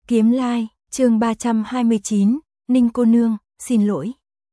Kiếm Lai, chương 329, Ninh cô nương, xin lỗi.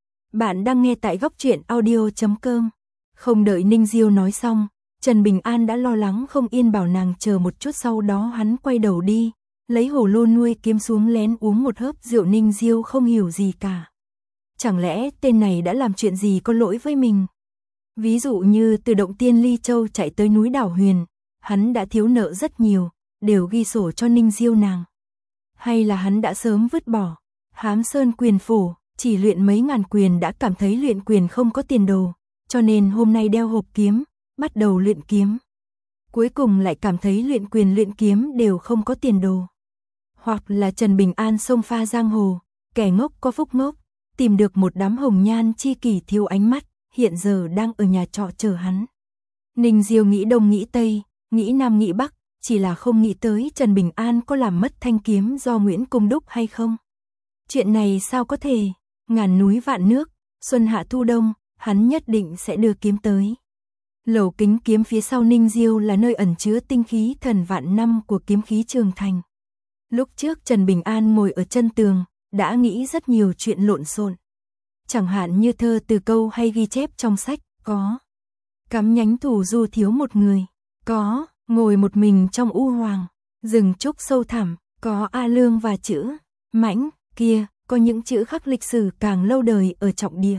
Bạn đang nghe tại góc truyện audio.com. Không đợi Ninh Diêu nói xong, Trần Bình An đã lo lắng không yên bảo nàng chờ một chút, sau đó hắn quay đầu đi, lấy hồ lô nuôi kiếm xuống lén uống một hớp rượu. Ninh Diêu không hiểu gì cả. Chẳng lẽ tên này đã làm chuyện gì có lỗi với mình? Ví dụ như từ Động Tiên Ly Châu chạy tới núi Đảo Huyền, hắn đã thiếu nợ rất nhiều, đều ghi sổ cho Ninh Diêu nàng. Hay là hắn đã sớm vứt bỏ Hám Sơn quyền phổ, chỉ luyện mấy ngàn quyền đã cảm thấy luyện quyền không có tiền đồ, cho nên hôm nay đeo hộp kiếm, bắt đầu luyện kiếm. Cuối cùng lại cảm thấy luyện quyền luyện kiếm đều không có tiền đồ. Hoặc là Trần Bình An xông pha giang hồ, kẻ ngốc có phúc ngốc, tìm được một đám hồng nhan chi kỷ thiếu ánh mắt, hiện giờ đang ở nhà trọ chờ hắn. Ninh Diêu nghĩ đông nghĩ tây, nghĩ nam nghĩ bắc, chỉ là không nghĩ tới Trần Bình An có làm mất thanh kiếm do Nguyễn Cung đúc hay không. Chuyện này sao có thể, ngàn núi vạn nước, xuân hạ thu đông, hắn nhất định sẽ đưa kiếm tới. Lầu Kính Kiếm phía sau Ninh Diêu là nơi ẩn chứa tinh khí thần vạn năm của kiếm khí Trường Thành. Lúc trước Trần Bình An ngồi ở chân tường, đã nghĩ rất nhiều chuyện lộn xộn. Chẳng hạn như thơ từ câu hay ghi chép trong sách, có cắm nhánh thủ du thiếu một người, có ngồi một mình trong u hoàng, rừng trúc sâu thẳm, có A Lương và chữ Mãnh, kia, có những chữ khắc lịch sử càng lâu đời ở trọng địa.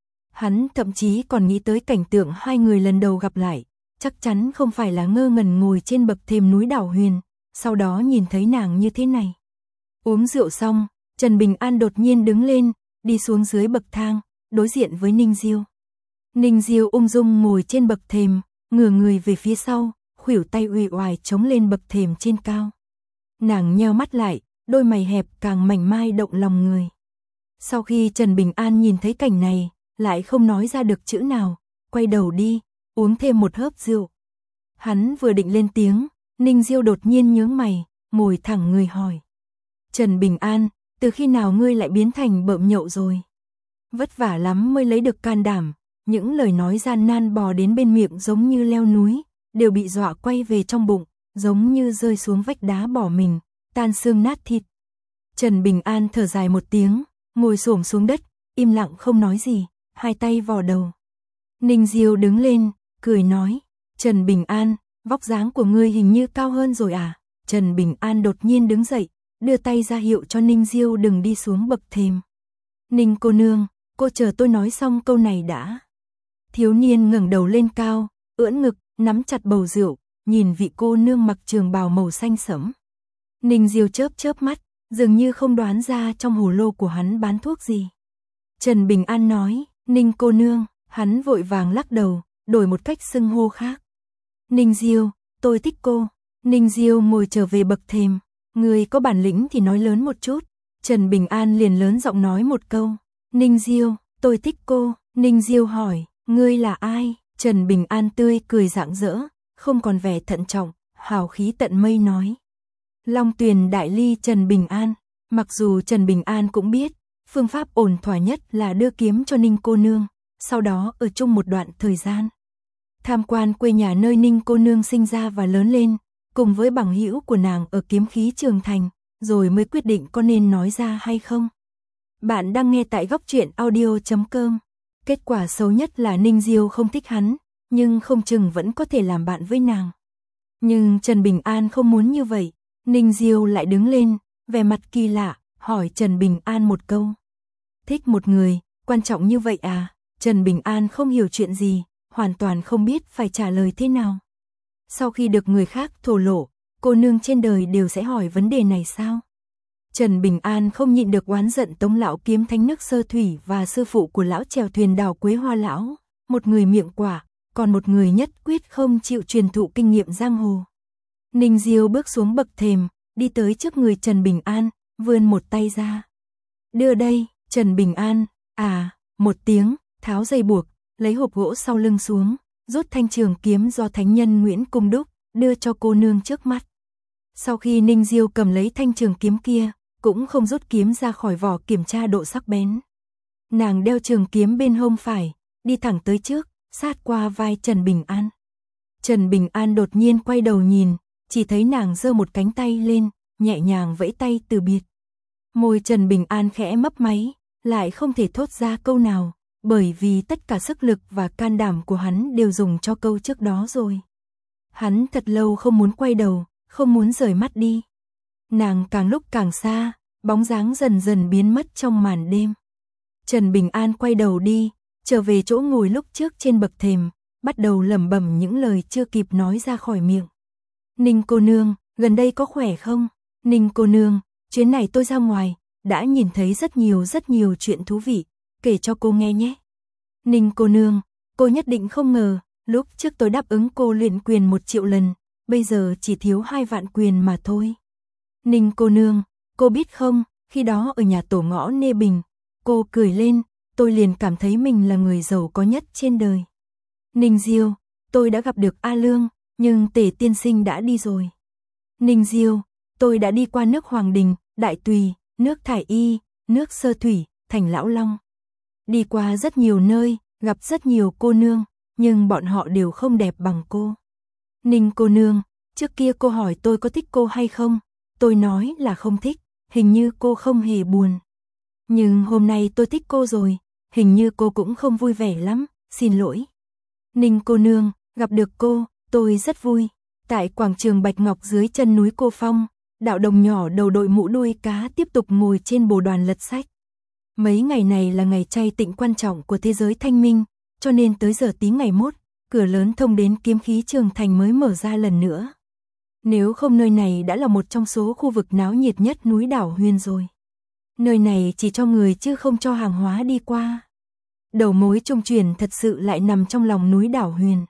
Hắn thậm chí còn nghĩ tới cảnh tượng hai người lần đầu gặp lại, chắc chắn không phải là ngơ ngẩn ngồi trên bậc thềm núi Đảo Huyền, sau đó nhìn thấy nàng như thế này. Uống rượu xong, Trần Bình An đột nhiên đứng lên, đi xuống dưới bậc thang, đối diện với Ninh Diêu. Ninh Diêu ung dung ngồi trên bậc thềm, ngửa người về phía sau, khuỷu tay uể oải chống lên bậc thềm trên cao. Nàng nheo mắt lại, đôi mày hẹp càng mảnh mai động lòng người. Sau khi Trần Bình An nhìn thấy cảnh này, lại không nói ra được chữ nào, quay đầu đi, uống thêm một hớp rượu. Hắn vừa định lên tiếng, Ninh Diêu đột nhiên nhướng mày, ngồi thẳng người hỏi. Trần Bình An, từ khi nào ngươi lại biến thành bợm nhậu rồi? Vất vả lắm mới lấy được can đảm, những lời nói gian nan bò đến bên miệng giống như leo núi, đều bị dọa quay về trong bụng, giống như rơi xuống vách đá bỏ mình, tan xương nát thịt. Trần Bình An thở dài một tiếng, ngồi xổm xuống đất, im lặng không nói gì, hai tay vò đầu. Ninh Diêu đứng lên, cười nói, Trần Bình An, vóc dáng của ngươi hình như cao hơn rồi à? Trần Bình An đột nhiên đứng dậy, đưa tay ra hiệu cho Ninh Diêu đừng đi xuống bậc thềm. Ninh cô nương, cô chờ tôi nói xong câu này đã. Thiếu niên ngẩng đầu lên cao, ưỡn ngực, nắm chặt bầu rượu, nhìn vị cô nương mặc trường bào màu xanh sẫm. Ninh Diêu chớp chớp mắt, dường như không đoán ra trong hồ lô của hắn bán thuốc gì. Trần Bình An nói, Ninh cô nương, hắn vội vàng lắc đầu, đổi một cách xưng hô khác. Ninh Diêu, tôi thích cô. Ninh Diêu ngồi trở về bậc thềm, người có bản lĩnh thì nói lớn một chút. Trần Bình An liền lớn giọng nói một câu, Ninh Diêu, tôi thích cô. Ninh Diêu hỏi, ngươi là ai? Trần Bình An tươi cười rạng rỡ, không còn vẻ thận trọng, hào khí tận mây nói. Long Tuyền Đại Ly Trần Bình An. Mặc dù Trần Bình An cũng biết, phương pháp ổn thỏa nhất là đưa kiếm cho Ninh cô nương, sau đó ở chung một đoạn thời gian. Tham quan quê nhà nơi Ninh cô nương sinh ra và lớn lên, cùng với bằng hữu của nàng ở kiếm khí Trường Thành, rồi mới quyết định có nên nói ra hay không. Bạn đang nghe tại góc truyện audio.com. Kết quả xấu nhất là Ninh Diêu không thích hắn, nhưng không chừng vẫn có thể làm bạn với nàng. Nhưng Trần Bình An không muốn như vậy. Ninh Diêu lại đứng lên, vẻ mặt kỳ lạ, hỏi Trần Bình An một câu. Thích một người, quan trọng như vậy à? Trần Bình An không hiểu chuyện gì, hoàn toàn không biết phải trả lời thế nào. Sau khi được người khác thổ lộ, cô nương trên đời đều sẽ hỏi vấn đề này sao? Trần Bình An không nhịn được oán giận Tống lão kiếm thánh nước Sơ Thủy và sư phụ của lão chèo thuyền Đào Quế Hoa lão, một người miệng quả, còn một người nhất quyết không chịu truyền thụ kinh nghiệm giang hồ. Ninh Diêu bước xuống bậc thềm, đi tới trước người Trần Bình An, vươn một tay ra. Đưa đây. Trần Bình An, một tiếng, tháo dây buộc, lấy hộp gỗ sau lưng xuống, rút thanh trường kiếm do thánh nhân Nguyễn Cung đúc, đưa cho cô nương trước mắt. Sau khi Ninh Diêu cầm lấy thanh trường kiếm kia, cũng không rút kiếm ra khỏi vỏ kiểm tra độ sắc bén. Nàng đeo trường kiếm bên hông phải, đi thẳng tới trước, sát qua vai Trần Bình An. Trần Bình An đột nhiên quay đầu nhìn, chỉ thấy nàng giơ một cánh tay lên, nhẹ nhàng vẫy tay từ biệt. Môi Trần Bình An khẽ mấp máy, lại không thể thốt ra câu nào, bởi vì tất cả sức lực và can đảm của hắn đều dùng cho câu trước đó rồi. Hắn thật lâu không muốn quay đầu, không muốn rời mắt đi. Nàng càng lúc càng xa, bóng dáng dần dần biến mất trong màn đêm. Trần Bình An quay đầu đi, trở về chỗ ngồi lúc trước trên bậc thềm, bắt đầu lẩm bẩm những lời chưa kịp nói ra khỏi miệng. Ninh cô nương, gần đây có khỏe không? Ninh cô nương, chuyến này tôi ra ngoài, đã nhìn thấy rất nhiều chuyện thú vị, kể cho cô nghe nhé. Ninh cô nương, cô nhất định không ngờ, lúc trước tôi đáp ứng cô luyện quyền 1 triệu lần, bây giờ chỉ thiếu 2 vạn quyền mà thôi. Ninh cô nương, cô biết không, khi đó ở nhà tổ ngõ Nê Bình, cô cười lên, tôi liền cảm thấy mình là người giàu có nhất trên đời. Ninh Diêu, tôi đã gặp được A Lương, nhưng Tề tiên sinh đã đi rồi. Ninh Diêu, tôi đã đi qua nước Hoàng Đình, Đại Tùy, nước Thải Y, nước Sơ Thủy, thành Lão Long. Đi qua rất nhiều nơi, gặp rất nhiều cô nương, nhưng bọn họ đều không đẹp bằng cô. Ninh cô nương, trước kia cô hỏi tôi có thích cô hay không, tôi nói là không thích, hình như cô không hề buồn. Nhưng hôm nay tôi thích cô rồi, hình như cô cũng không vui vẻ lắm, xin lỗi. Ninh cô nương, gặp được cô, tôi rất vui. Tại quảng trường Bạch Ngọc dưới chân núi Cô Phong, Đạo Đồng nhỏ đầu đội mũ đuôi cá tiếp tục ngồi trên bồ đoàn lật sách. Mấy ngày này là ngày chay tịnh quan trọng của thế giới thanh minh, cho nên tới giờ tí ngày mốt, cửa lớn thông đến kiếm khí Trường Thành mới mở ra lần nữa. Nếu không nơi này đã là một trong số khu vực náo nhiệt nhất núi đảo Huyền rồi. Nơi này chỉ cho người chứ không cho hàng hóa đi qua. Đầu mối trung chuyển thật sự lại nằm trong lòng núi đảo Huyền.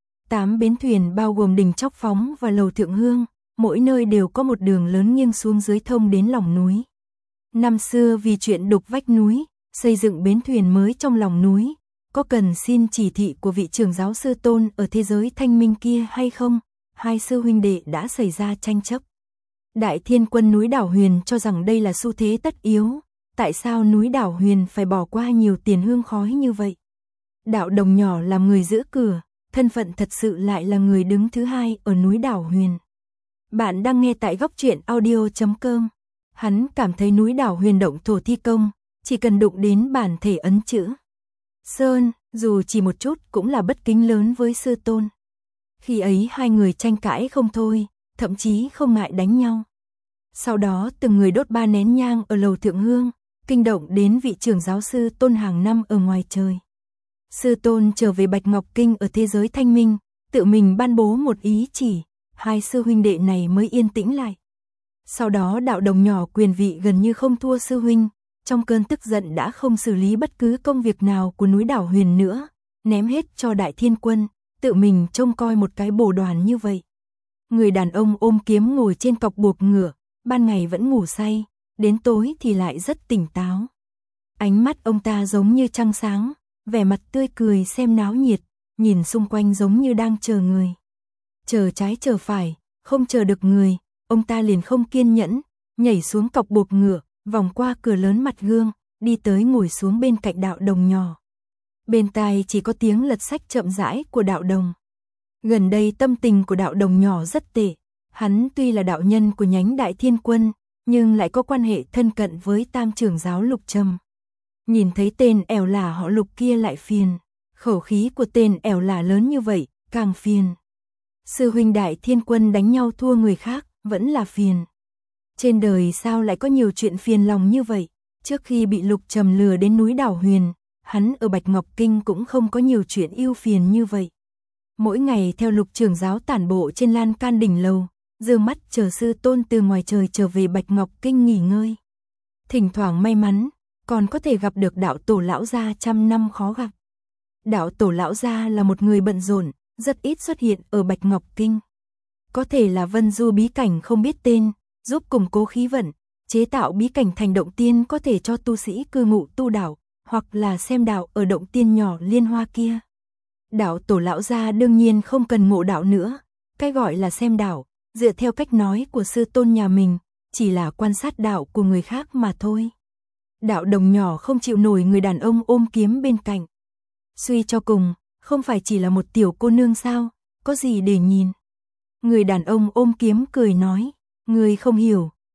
8 bến thuyền bao gồm đỉnh Chóc Phóng và lầu Thượng Hương, mỗi nơi đều có một đường lớn nghiêng xuống dưới thông đến lòng núi. Năm xưa vì chuyện đục vách núi, xây dựng bến thuyền mới trong lòng núi, có cần xin chỉ thị của vị trưởng giáo sư tôn ở thế giới thanh minh kia hay không? Hai sư huynh đệ đã xảy ra tranh chấp. Đại Thiên Quân núi đảo Huyền cho rằng đây là xu thế tất yếu, tại sao núi đảo Huyền phải bỏ qua nhiều tiền hương khói như vậy? Đạo Đồng nhỏ làm người giữ cửa, thân phận thật sự lại là người đứng thứ hai ở núi đảo Huyền. Bạn đang nghe tại góc truyện audio.com. Hắn cảm thấy núi đảo Huyền động thổ thi công, chỉ cần đụng đến bản thể ấn chữ Sơn, dù chỉ một chút cũng là bất kính lớn với sư tôn. Khi ấy hai người tranh cãi không thôi, thậm chí không ngại đánh nhau. Sau đó từng người đốt 3 nén nhang ở lầu Thượng Hương, kinh động đến vị trưởng giáo sư tôn hàng năm ở ngoài trời. Sư tôn trở về Bạch Ngọc Kinh ở thế giới thanh minh, tự mình ban bố một ý chỉ, hai sư huynh đệ này mới yên tĩnh lại. Sau đó Đạo Đồng nhỏ quyền vị gần như không thua sư huynh, trong cơn tức giận đã không xử lý bất cứ công việc nào của núi đảo Huyền nữa, ném hết cho Đại Thiên Quân, tự mình trông coi một cái bồ đoàn như vậy. Người đàn ông ôm kiếm ngồi trên cọc buộc ngựa, ban ngày vẫn ngủ say, đến tối thì lại rất tỉnh táo. Ánh mắt ông ta giống như trăng sáng, vẻ mặt tươi cười xem náo nhiệt, nhìn xung quanh giống như đang chờ người. Chờ trái chờ phải, không chờ được người, ông ta liền không kiên nhẫn, nhảy xuống cọc buộc ngựa, vòng qua cửa lớn mặt gương, đi tới ngồi xuống bên cạnh Đạo Đồng nhỏ. Bên tai chỉ có tiếng lật sách chậm rãi của Đạo Đồng. Gần đây tâm tình của Đạo Đồng nhỏ rất tệ, hắn tuy là đạo nhân của nhánh Đại Thiên Quân, nhưng lại có quan hệ thân cận với Tam trưởng giáo Lục Trầm. Nhìn thấy tên ẻo lả họ Lục kia lại phiền, khẩu khí của tên ẻo lả lớn như vậy, càng phiền. Sư huynh Đại Thiên Quân đánh nhau thua người khác, vẫn là phiền. Trên đời sao lại có nhiều chuyện phiền lòng như vậy? Trước khi bị Lục Trầm lừa đến núi đảo Huyền, hắn ở Bạch Ngọc Kinh cũng không có nhiều chuyện ưu phiền như vậy. Mỗi ngày theo Lục trưởng giáo tản bộ trên lan can đỉnh lầu, dương mắt chờ sư tôn từ ngoài trời trở về Bạch Ngọc Kinh nghỉ ngơi. Thỉnh thoảng may mắn, còn có thể gặp được đạo tổ lão gia trăm năm khó gặp. Đạo tổ lão gia là một người bận rộn, rất ít xuất hiện ở Bạch Ngọc Kinh. Có thể là Vân Du bí cảnh không biết tên, giúp củng cố khí vận, chế tạo bí cảnh thành động tiên có thể cho tu sĩ cư ngụ tu đạo, hoặc là xem đạo ở động tiên nhỏ Liên Hoa kia. Đạo tổ lão gia đương nhiên không cần ngộ đạo nữa, cái gọi là xem đạo, dựa theo cách nói của sư tôn nhà mình, chỉ là quan sát đạo của người khác mà thôi. Đạo Đồng nhỏ không chịu nổi người đàn ông ôm kiếm bên cạnh. Suy cho cùng, không phải chỉ là một tiểu cô nương sao, có gì để nhìn. Người đàn ông ôm kiếm cười nói, người không hiểu,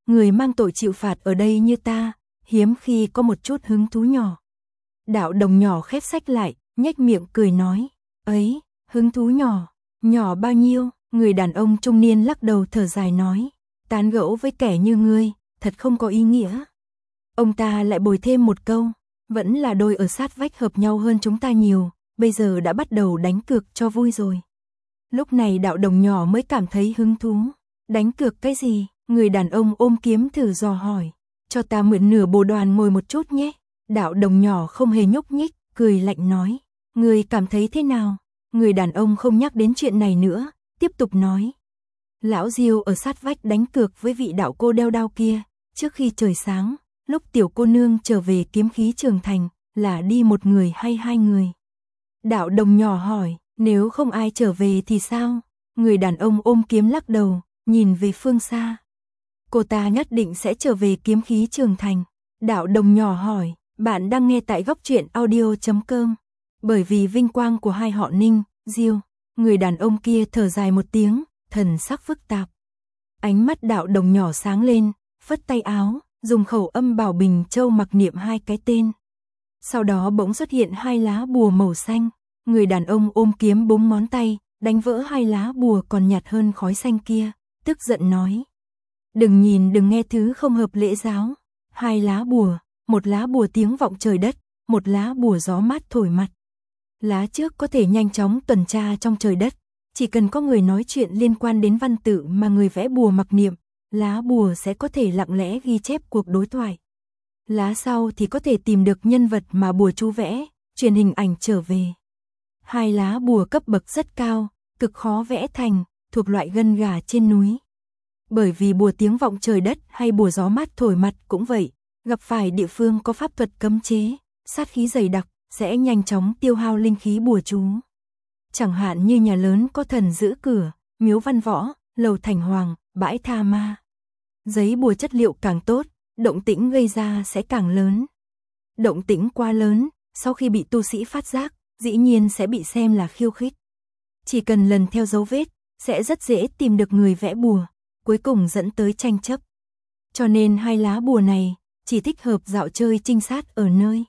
người mang tội chịu phạt ở đây như ta, hiếm khi có một chút hứng thú nhỏ. Đạo đồng nhỏ khép sách lại, nhếch miệng cười nói, ấy, hứng thú nhỏ, nhỏ bao nhiêu? Người đàn ông trung niên lắc đầu thở dài nói, tán gẫu với kẻ như ngươi, thật không có ý nghĩa. Ông ta lại bồi thêm một câu, vẫn là đôi ở sát vách hợp nhau hơn chúng ta nhiều, bây giờ đã bắt đầu đánh cược cho vui rồi. Lúc này đạo đồng nhỏ mới cảm thấy hứng thú. Đánh cược cái gì? Người đàn ông ôm kiếm thử dò hỏi. Cho ta mượn nửa bồ đoàn ngồi một chút nhé. Đạo đồng nhỏ không hề nhúc nhích, cười lạnh nói. Người cảm thấy thế nào? Người đàn ông không nhắc đến chuyện này nữa, tiếp tục nói. Lão Diêu ở sát vách đánh cược với vị đạo cô đeo đao kia. Trước khi trời sáng, lúc tiểu cô nương trở về kiếm khí Trường Thành, là đi một người hay hai người? Đạo đồng nhỏ hỏi, nếu không ai trở về thì sao? Người đàn ông ôm kiếm lắc đầu, nhìn về phương xa. Cô ta nhất định sẽ trở về kiếm khí Trường Thành. Đạo đồng nhỏ hỏi, bạn đang nghe tại góc truyện audio.com. Bởi vì vinh quang của hai họ Ninh, Diêu, người đàn ông kia thở dài một tiếng, thần sắc phức tạp. Ánh mắt đạo đồng nhỏ sáng lên, phất tay áo, dùng khẩu âm bảo Bình Châu mặc niệm hai cái tên. Sau đó bỗng xuất hiện hai lá bùa màu xanh. Người đàn ông ôm kiếm búng ngón tay, đánh vỡ hai lá bùa còn nhạt hơn khói xanh kia, tức giận nói. Đừng nhìn đừng nghe thứ không hợp lễ giáo. Hai lá bùa, một lá bùa tiếng vọng trời đất, một lá bùa gió mát thổi mặt. Lá trước có thể nhanh chóng tuần tra trong trời đất, chỉ cần có người nói chuyện liên quan đến văn tự mà người vẽ bùa mặc niệm, lá bùa sẽ có thể lặng lẽ ghi chép cuộc đối thoại. Lá sau thì có thể tìm được nhân vật mà bùa chú vẽ, truyền hình ảnh trở về. Hai lá bùa cấp bậc rất cao, cực khó vẽ thành, thuộc loại gân gà trên núi. Bởi vì bùa tiếng vọng trời đất hay bùa gió mát thổi mặt cũng vậy, gặp phải địa phương có pháp thuật cấm chế, sát khí dày đặc, sẽ nhanh chóng tiêu hao linh khí bùa chú. Chẳng hạn như nhà lớn có thần giữ cửa, miếu văn võ, lầu thành hoàng, bãi tha ma. Giấy bùa chất liệu càng tốt, động tĩnh gây ra sẽ càng lớn. Động tĩnh quá lớn, sau khi bị tu sĩ phát giác, dĩ nhiên sẽ bị xem là khiêu khích. Chỉ cần lần theo dấu vết, sẽ rất dễ tìm được người vẽ bùa, cuối cùng dẫn tới tranh chấp. Cho nên hai lá bùa này chỉ thích hợp dạo chơi trinh sát ở nơi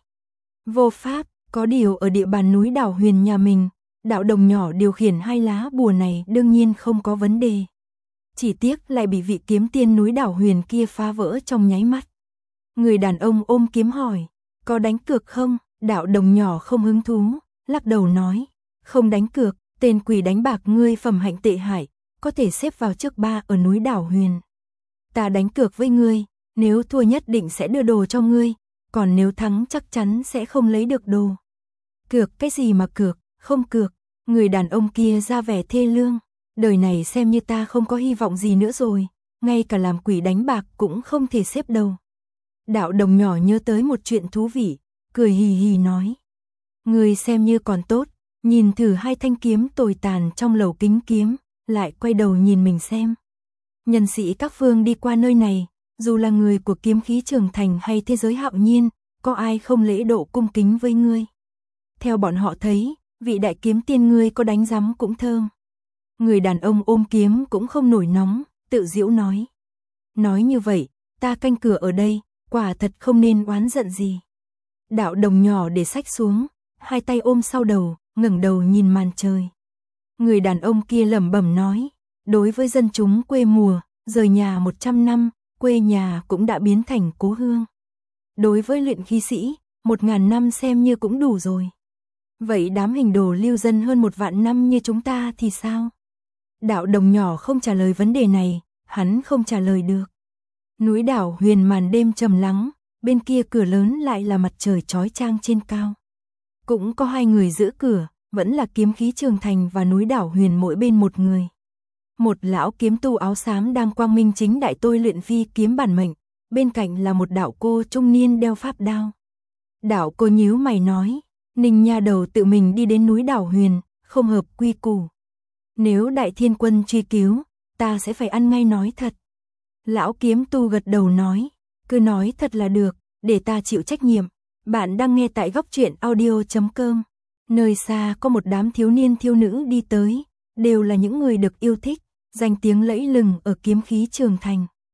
vô pháp. Có điều ở địa bàn núi đảo Huyền nhà mình, đạo đồng nhỏ điều khiển hai lá bùa này đương nhiên không có vấn đề. Chỉ tiếc lại bị vị kiếm tiên núi đảo Huyền kia phá vỡ trong nháy mắt. Người đàn ông ôm kiếm hỏi, có đánh cược không? Đạo đồng nhỏ không hứng thú, lắc đầu nói, không đánh cược, tên quỷ đánh bạc ngươi phẩm hạnh tệ hại, có thể xếp vào trước 3 ở núi đảo Huyền. Ta đánh cược với ngươi, nếu thua nhất định sẽ đưa đồ cho ngươi, còn nếu thắng chắc chắn sẽ không lấy được đồ. Cược cái gì mà cược, không cược. Người đàn ông kia ra vẻ thê lương, đời này xem như ta không có hy vọng gì nữa rồi, ngay cả làm quỷ đánh bạc cũng không thể xếp đầu. Đạo đồng nhỏ nhớ tới một chuyện thú vị, cười hì hì nói. Người xem như còn tốt, nhìn thử hai thanh kiếm tồi tàn trong lầu kính kiếm, lại quay đầu nhìn mình xem. Nhân sĩ các phương đi qua nơi này, dù là người của kiếm khí Trường Thành hay thế giới hạo nhiên, có ai không lễ độ cung kính với ngươi. Theo bọn họ thấy, vị đại kiếm tiên ngươi có đánh rắm cũng thơm. Người đàn ông ôm kiếm cũng không nổi nóng, tự giễu nói. Nói như vậy, ta canh cửa ở đây, quả thật không nên oán giận gì. Đạo đồng nhỏ để sách xuống, hai tay ôm sau đầu, ngẩng đầu nhìn màn trời. Người đàn ông kia lẩm bẩm nói, đối với dân chúng quê mùa, rời nhà 100 năm, quê nhà cũng đã biến thành cố hương. Đối với luyện khí sĩ, 1000 năm xem như cũng đủ rồi. Vậy đám hình đồ lưu dân hơn 1 vạn năm như chúng ta thì sao? Đạo đồng nhỏ không trả lời vấn đề này, hắn không trả lời được. Núi đảo Huyền màn đêm trầm lắng, bên kia cửa lớn lại là mặt trời chói chang trên cao. Cũng có hai người giữ cửa, vẫn là kiếm khí Trường Thành và núi đảo Huyền mỗi bên một người. Một lão kiếm tu áo xám đang quang minh chính đại tôi luyện phi kiếm bản mệnh, bên cạnh là một đạo cô trung niên đeo pháp đao. Đạo cô nhíu mày nói, Ninh nha đầu tự mình đi đến núi đảo Huyền, không hợp quy củ. Nếu đại thiên quân truy cứu, ta sẽ phải ăn ngay nói thật. Lão kiếm tu gật đầu nói, cứ nói thật là được, để ta chịu trách nhiệm. Bạn đang nghe tại góc truyện audio.com. Nơi xa có một đám thiếu niên thiếu nữ đi tới, đều là những người được yêu thích, danh tiếng lẫy lừng ở kiếm khí Trường Thành.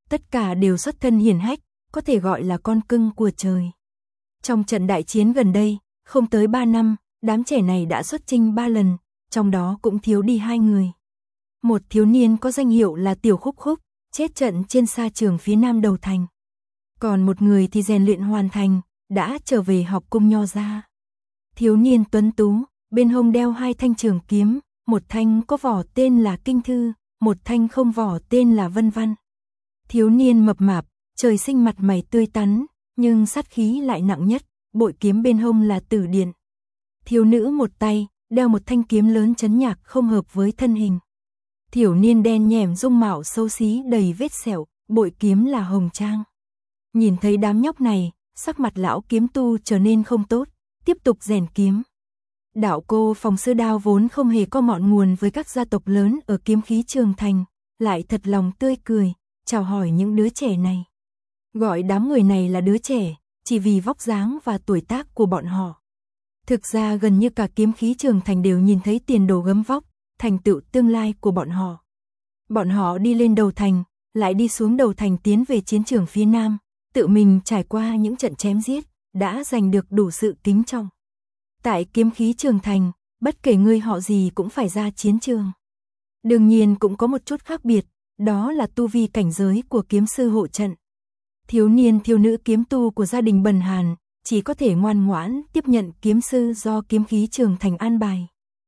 tất cả đều xuất thân hiển hách, có thể gọi là con cưng của trời. Trong trận đại chiến gần đây, không tới 3 năm, đám trẻ này đã xuất chinh 3 lần, trong đó cũng thiếu đi 2 người. Một thiếu niên có danh hiệu là Tiểu Khúc Khúc, chết trận trên sa trường phía nam đầu thành. Còn một người thì rèn luyện hoàn thành, đã trở về học cung nho gia. Thiếu niên tuấn tú, bên hông đeo 2 thanh trường kiếm, một thanh có vỏ tên là Kinh Thư, một thanh không vỏ tên là Vân Văn. Thiếu niên mập mạp, trời sinh mặt mày tươi tắn, nhưng sát khí lại nặng nhất, bội kiếm bên hông là Tử Điện. Thiếu nữ một tay, đeo một thanh kiếm lớn chấn nhạc không hợp với thân hình. Thiếu niên đen nhẻm dung mạo xấu xí đầy vết sẹo, bội kiếm là hồng trang. Nhìn thấy đám nhóc này, sắc mặt lão kiếm tu trở nên không tốt, tiếp tục rèn kiếm. Đạo cô Phòng Sư Đao vốn không hề có ngọn nguồn với các gia tộc lớn ở kiếm khí Trường Thành, lại thật lòng tươi cười, chào hỏi những đứa trẻ này. Gọi đám người này là đứa trẻ, chỉ vì vóc dáng và tuổi tác của bọn họ. Thực ra gần như cả kiếm khí Trường Thành đều nhìn thấy tiền đồ gấm vóc, thành tựu tương lai của bọn họ. Bọn họ đi lên đầu thành, lại đi xuống đầu thành tiến về chiến trường phía nam, tự mình trải qua những trận chém giết, đã giành được đủ sự kính trọng. Tại kiếm khí Trường Thành, bất kể người họ gì cũng phải ra chiến trường. Đương nhiên cũng có một chút khác biệt, đó là tu vi cảnh giới của kiếm sư hộ trận. Thiếu niên thiếu nữ kiếm tu của gia đình Bần Hàn, chỉ có thể ngoan ngoãn tiếp nhận kiếm sư do kiếm khí Trường Thành an bài.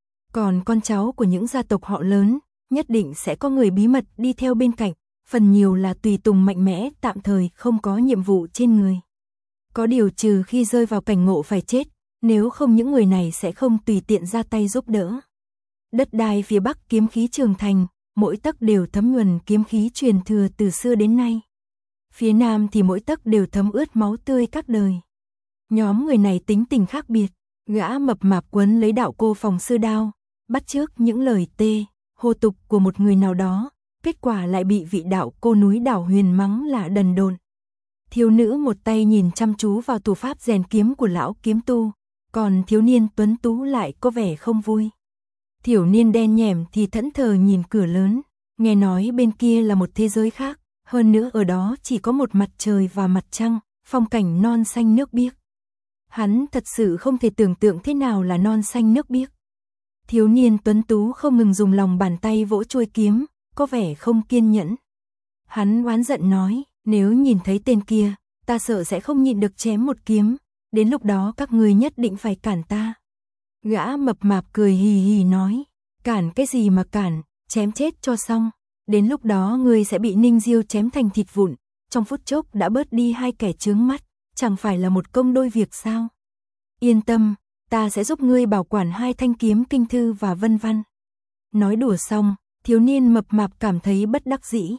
Còn con cháu của những gia tộc họ lớn, nhất định sẽ có người bí mật đi theo bên cạnh, phần nhiều là tùy tùng mạnh mẽ tạm thời không có nhiệm vụ trên người. Có điều trừ khi rơi vào cảnh ngộ phải chết, nếu không những người này sẽ không tùy tiện ra tay giúp đỡ. Đất đai phía bắc kiếm khí Trường Thành, mỗi tấc đều thấm nhuần kiếm khí truyền thừa từ xưa đến nay. Phía nam thì mỗi tấc đều thấm ướt máu tươi các đời. Nhóm người này tính tình khác biệt, gã mập mạp quấn lấy đạo cô Phòng Sư Đao, bắt chước những lời hô tục của một người nào đó, kết quả lại bị vị đạo cô núi Đảo Huyền mắng là đần độn. Thiếu nữ một tay nhìn chăm chú vào thủ pháp rèn kiếm của lão kiếm tu, còn thiếu niên tuấn tú lại có vẻ không vui. Thiếu niên đen nhẻm thì thẫn thờ nhìn cửa lớn, nghe nói bên kia là một thế giới khác, hơn nữa ở đó chỉ có một mặt trời và mặt trăng, phong cảnh non xanh nước biếc. Hắn thật sự không thể tưởng tượng thế nào là non xanh nước biếc. Thiếu niên tuấn tú không ngừng dùng lòng bàn tay vỗ chuôi kiếm, có vẻ không kiên nhẫn. Hắn oán giận nói, nếu nhìn thấy tên kia, ta sợ sẽ không nhịn được chém một kiếm, đến lúc đó các người nhất định phải cản ta. Gã mập mạp cười hì hì nói, cản cái gì mà cản, chém chết cho xong, đến lúc đó ngươi sẽ bị Ninh Diêu chém thành thịt vụn, trong phút chốc đã bớt đi 2 kẻ chướng mắt, chẳng phải là một công đôi việc sao? Yên tâm, ta sẽ giúp ngươi bảo quản 2 thanh kiếm Kinh Thư và Vân Văn. Nói đùa xong, thiếu niên mập mạp cảm thấy bất đắc dĩ.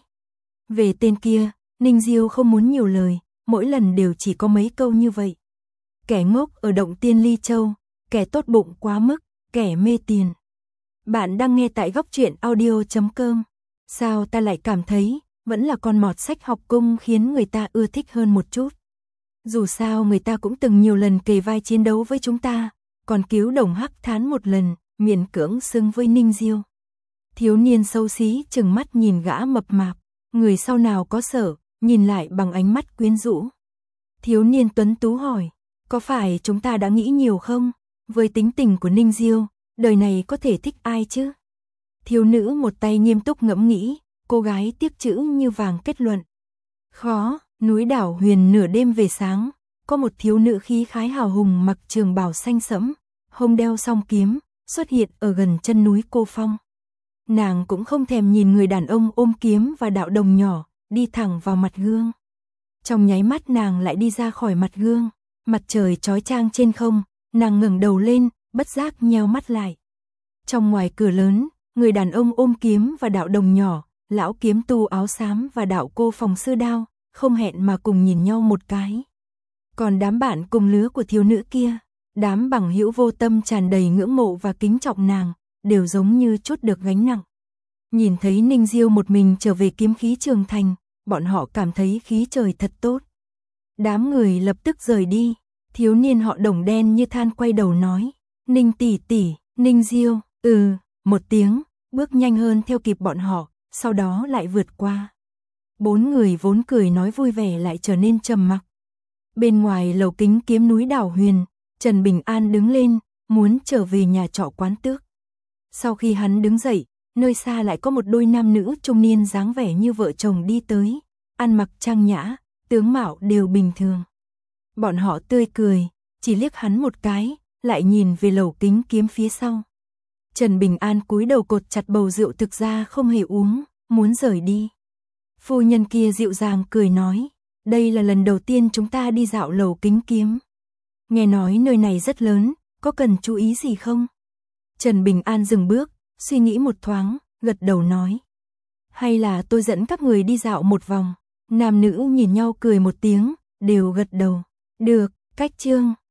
Về tên kia, Ninh Diêu không muốn nhiều lời, mỗi lần đều chỉ có mấy câu như vậy. Kẻ ngốc ở động Tiên Ly Châu, kẻ tốt bụng quá mức, kẻ mê tiền. Bạn đang nghe tại góc truyện audio.com. Sao ta lại cảm thấy, vẫn là con mọt sách học cung khiến người ta ưa thích hơn một chút. Dù sao người ta cũng từng nhiều lần kề vai chiến đấu với chúng ta, còn cứu Đồng Hắc Thán một lần, miễn cưỡng xứng với Ninh Diêu. Thiếu niên xấu xí trừng mắt nhìn gã mập mạp, người sau nào có sợ, nhìn lại bằng ánh mắt quyến rũ. Thiếu niên tuấn tú hỏi, có phải chúng ta đã nghĩ nhiều không? Với tính tình của Ninh Diêu, đời này có thể thích ai chứ? Thiếu nữ một tay nghiêm túc ngẫm nghĩ, cô gái tiếc chữ như vàng kết luận. Khó, núi Đảo Huyền nửa đêm về sáng, có một thiếu nữ khí khái hào hùng mặc trường bào xanh sẫm, hông đeo song kiếm, xuất hiện ở gần chân núi Cô Phong. Nàng cũng không thèm nhìn người đàn ông ôm kiếm và đạo đồng nhỏ, đi thẳng vào mặt gương. Trong nháy mắt nàng lại đi ra khỏi mặt gương, mặt trời chói chang trên không, nàng ngẩng đầu lên, bất giác nheo mắt lại. Trong ngoài cửa lớn, người đàn ông ôm kiếm và đạo đồng nhỏ, lão kiếm tu áo xám và đạo cô Phòng Sư Đao, không hẹn mà cùng nhìn nhau một cái. Còn đám bạn cùng lứa của thiếu nữ kia, đám bằng hữu vô tâm tràn đầy ngưỡng mộ và kính trọng nàng, đều giống như trút được gánh nặng. Nhìn thấy Ninh Diêu một mình trở về kiếm khí Trường Thành, bọn họ cảm thấy khí trời thật tốt. Đám người lập tức rời đi, thiếu niên họ Đồng đen như than quay đầu nói, Ninh tỷ tỷ, Ninh Diêu, một tiếng, bước nhanh hơn theo kịp bọn họ, sau đó lại vượt qua. Bốn người vốn cười nói vui vẻ lại trở nên trầm mặc. Bên ngoài lầu Kính Kiếm núi Đảo Huyền, Trần Bình An đứng lên, muốn trở về nhà trọ Quán Tước. Sau khi hắn đứng dậy, nơi xa lại có một đôi nam nữ trung niên dáng vẻ như vợ chồng đi tới, ăn mặc trang nhã, tướng mạo đều bình thường. Bọn họ tươi cười, chỉ liếc hắn một cái, lại nhìn về lầu Kính Kiếm phía sau. Trần Bình An cúi đầu cột chặt bầu rượu thực ra không hề uống, muốn rời đi. Phu nhân kia dịu dàng cười nói, đây là lần đầu tiên chúng ta đi dạo lầu Kính Kiếm. Nghe nói nơi này rất lớn, có cần chú ý gì không? Trần Bình An dừng bước, suy nghĩ một thoáng, gật đầu nói. Hay là tôi dẫn các người đi dạo một vòng? Nam nữ nhìn nhau cười một tiếng, đều gật đầu. Được, cách chương.